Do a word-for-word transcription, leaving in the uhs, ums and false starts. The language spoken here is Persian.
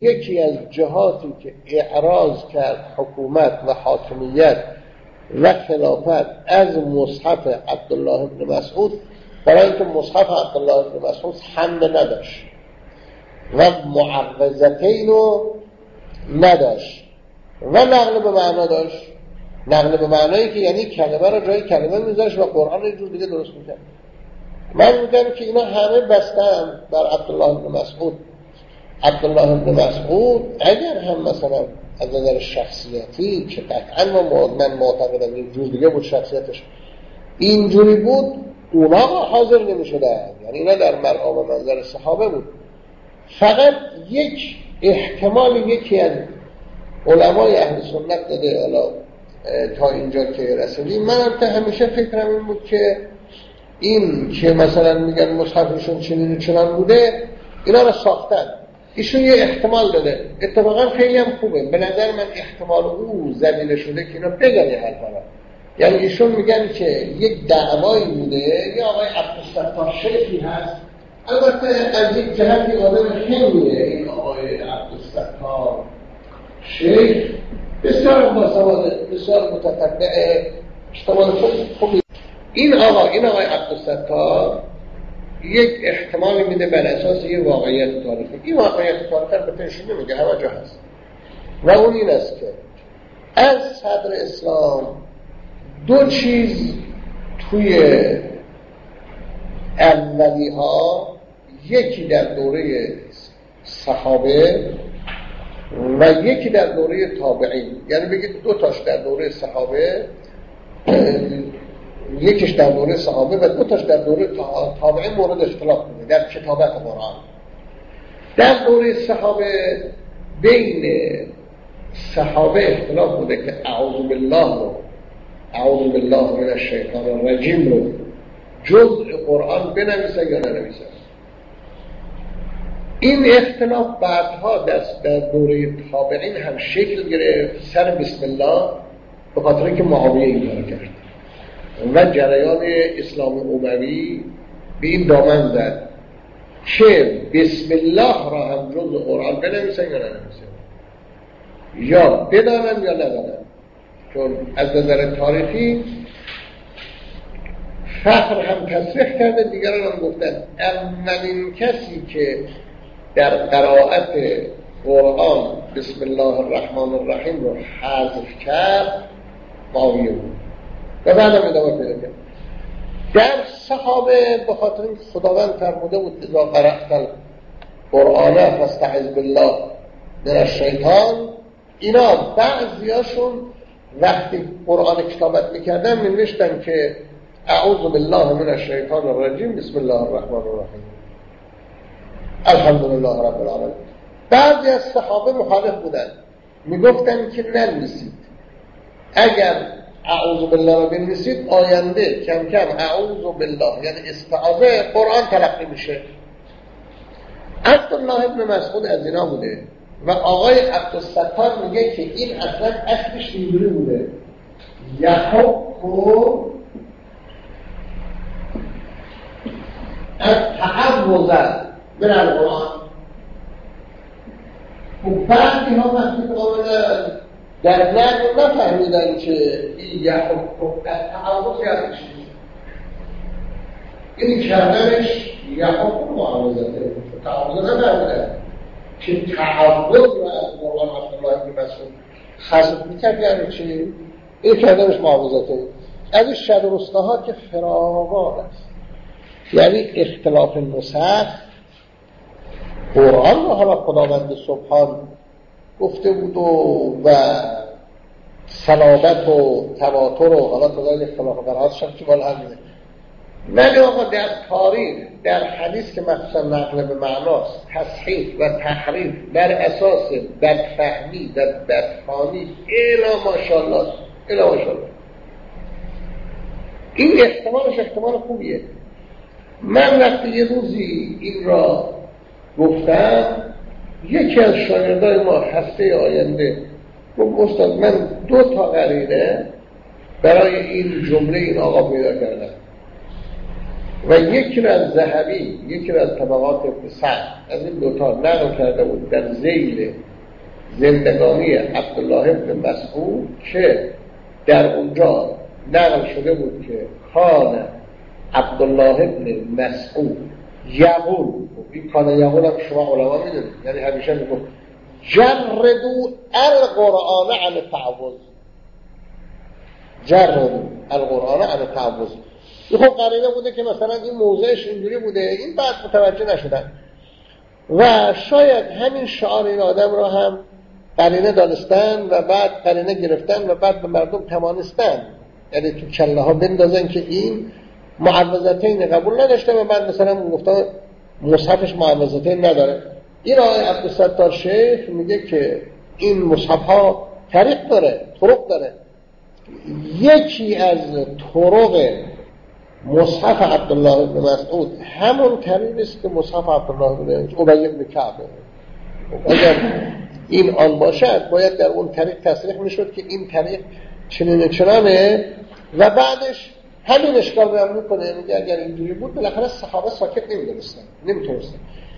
یکی از جهاتی که اعراض کرد حکومت و حاکمیت و خلافت از مصحف عبدالله بن مسعود، برای اینکه مصحف عبدالله بن مسعود حمل نداشت و معوذتین رو نداشت و نقل به معنا داشت. نقل به معنایی که یعنی کلمه را جای کلمه میذاشت و قرآن یک جور دیگه درست میکرد. من میگم که اینا همه بستن بر عبدالله بن مسعود. عبدالله بن مسعود اگر هم مثلا از نظر شخصیتی که قطعا من معتقدم این جور دیگه بود شخصیتش، اینجوری بود اونا حاضر نمیشدن، یعنی اینا در مرعا و منظر صحابه بود. فقط یک احتمال یکی از علمای اهل سنت داده حالا تا اینجا که رسیدیم، من هم همیشه فکرم این بود که این که مثلا میگن مصحفشون چنین چنان بوده اینا رو ساختن، ایشون یه احتمال داده. اتفاقا خیلی هم خوبه به نظر من احتمال او زمینه شده که اینا بگن یه حرفا. یعنی ایشون میگن که یک دعوایی بوده، یه آقای عبدالستار شیخی هست، البته از یک جهتی آدم خیلیه این آقای عبدالستار شیخ، بسیار باسواده، بسیار متتبع، اشتمال خوبی. این آقا این آقای عبدالستار یک احتمالی میده بر اساس یه واقعیت تاریخی. این واقعیت تاریخی رو بهترشون نمیگه، همه جا هست و اون این است که از صدر اسلام دو چیز توی اولی ها، یکی در دوره صحابه و یکی در دوره تابعین، یعنی بگید دو تاش در دوره صحابه، یکیش در دوره صحابه و دو تاش در دوره تابعین مورد اختلاف بوده در کتابت قرآن. در دوره صحابه بین صحابه اختلاف بوده که اعوذ بالله رو اعوذ بالله من الشیطان الرجیم رو جزء قرآن بنویسن یا ننویسن. این اختلاف بعدها در دوره تابعین هم شکل گرفت سر بسم الله، به خاطر اینکه معاویه این کارو کرد و جریان اسلام اموی به این دامن زد که بسم الله را هم جزء قرآن بنویسن یا ننویسن، یا بدانن یا ندانن. چون از نظر تاریخی فخر هم تصریح کرده، دیگران هم گفتن اولین کسی که در قرائت قرآن بسم الله الرحمن الرحیم رو حذف کرد معاویه بود و بعد هم ادامه پیدا کرد. در صحابه به خاطر اینکه خداوند فرموده بود اذا قرأت القرآن فاستعذ بالله من الشیطان، اینا بعضیاشون وقتی قرآن کتابت میکردن می‌نوشتن که اعوذ بالله من الشیطان الرجیم بسم الله الرحمن الرحیم الحمدلله رب العالمین. بعضی از صحابه مخالف بودن، میگفتن که ننویسید، اگر اعوذ بالله رو بنویسید آینده کم کم اعوذ بالله یعنی استعاذه قرآن تلقی میشه. عبدالله بن مسعود از اینا بوده و آقای عبدالستار میگه که این اصلا اصلش اینجوری بوده یحکو از تعوذ من القرآن. و بعضی ها وقتی که آمدن در نقل نفهمیدن که این یحکو از تعوذ یادش نیست، این کردنش یحکو معوذته، تعوذ نفهمیدن که تعوذ رو از قرآن عبدالله بن مسعود خصف میکرد، یعنی چی؟ این کردنش معوذته. از این شد و رستاها که فراوان است، یعنی اختلاف نسخ قرآن رو حالا خداوند سبحان گفته بود و, و صلابت و تواتر و حالا تدائی اختلاف قرآن شد که بالا هم میده. ولی آقا در تاریخ در حدیث که مخصوصا نقل به معناست تصحیح و تحریف بر اساس بدفهمی و بدخوانی الا ماشاءالله الا ماشاءالله، این احتمالش احتمال خوبیه. من وقتی یه روزی این را گفتم، یکی از شاگردای ما هفته آینده گفت استاد من دو تا قرینه برای این جمله این آقا پیدا کردم. و یکی را از ذهبی، یکی را از طبقات ابن سعد از این دوتا نقل کرده بود در ذیل زندگانی عبدالله ابن مسعود که در اونجا نقل شده بود که کان عبدالله ابن مسعود یقول، این کان یقول هم شما علما میدونید، یعنی همیشه میگفت جردو القرآن عن تعوض، جردو القرآن عن تعوض. این خب قرینه بوده که مثلا این موضعش اینجوری بوده، این بعد متوجه نشدن و شاید همین شعار این آدم را هم قرینه دانستن و بعد قرینه گرفتن و بعد به مردم توانستن یعنی تو کله ها بندازن که این معوضتین قبول نداشته و بعد مثلا گفتن مصحفش معوضتین نداره. این آقای عبدالستار شیخ میگه که این مصحف ها طریق داره، طرق داره. یکی از طرق مصحف عبدالله بن مسعود همون طریق است که مصحف عبدالله بن ابی بن کعب. اگر این آن باشد باید در اون طریق تصریح میشد که این طریق چنین چنانه و بعدش همین اشکال رو هم میکنه. میگه اگر اینجوری بود بالاخره صحابه ساکت نمیدونستن، نمیتونستن.